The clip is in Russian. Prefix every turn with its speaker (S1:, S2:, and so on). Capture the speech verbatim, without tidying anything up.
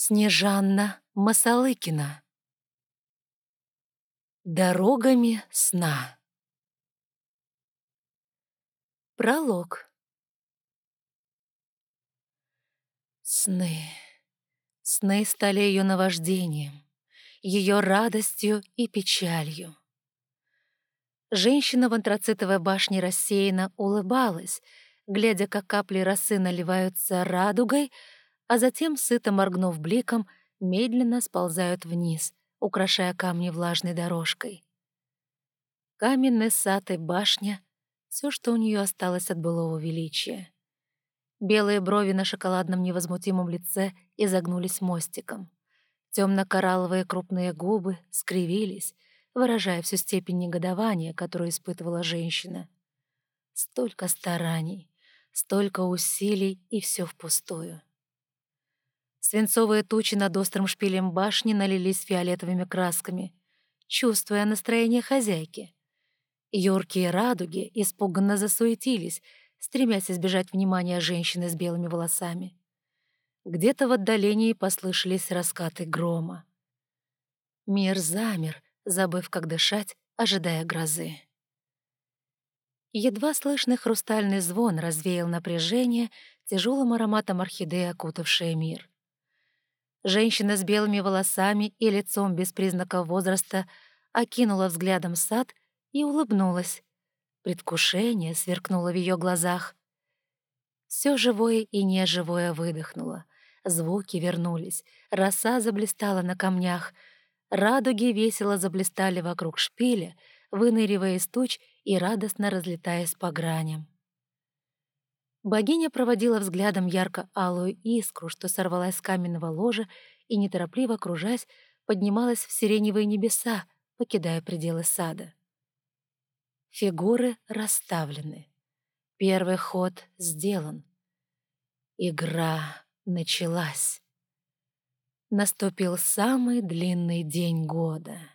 S1: Снежанна Масалыкина. Дорогами сна. Пролог. Сны. Сны стали ее наваждением, ее радостью и печалью. Женщина в антрацитовой башне рассеянно улыбалась, глядя, как капли росы наливаются радугой, а затем, сыто моргнув бликом, медленно сползают вниз, украшая камни влажной дорожкой. Каменный сад и башня — все, что у нее осталось от былого величия. Белые брови на шоколадном невозмутимом лице изогнулись мостиком. Темно-коралловые крупные губы скривились, выражая всю степень негодования, которую испытывала женщина. Столько стараний, столько усилий, и все впустую. Свинцовые тучи над острым шпилем башни налились фиолетовыми красками, чувствуя настроение хозяйки. Юркие радуги испуганно засуетились, стремясь избежать внимания женщины с белыми волосами. Где-то в отдалении послышались раскаты грома. Мир замер, забыв, как дышать, ожидая грозы. Едва слышный хрустальный звон развеял напряжение, тяжелым ароматом орхидеи, окутавшее мир. Женщина с белыми волосами и лицом без признаков возраста окинула взглядом сад и улыбнулась. Предвкушение сверкнуло в ее глазах. Все живое и неживое выдохнуло. Звуки вернулись, роса заблистала на камнях, радуги весело заблистали вокруг шпиля, выныривая из туч и радостно разлетаясь по граням. Богиня проводила взглядом ярко-алую искру, что сорвалась с каменного ложа и, неторопливо кружась, поднималась в сиреневые небеса, покидая пределы сада. Фигуры расставлены. Первый ход сделан. Игра началась. Наступил самый длинный день года.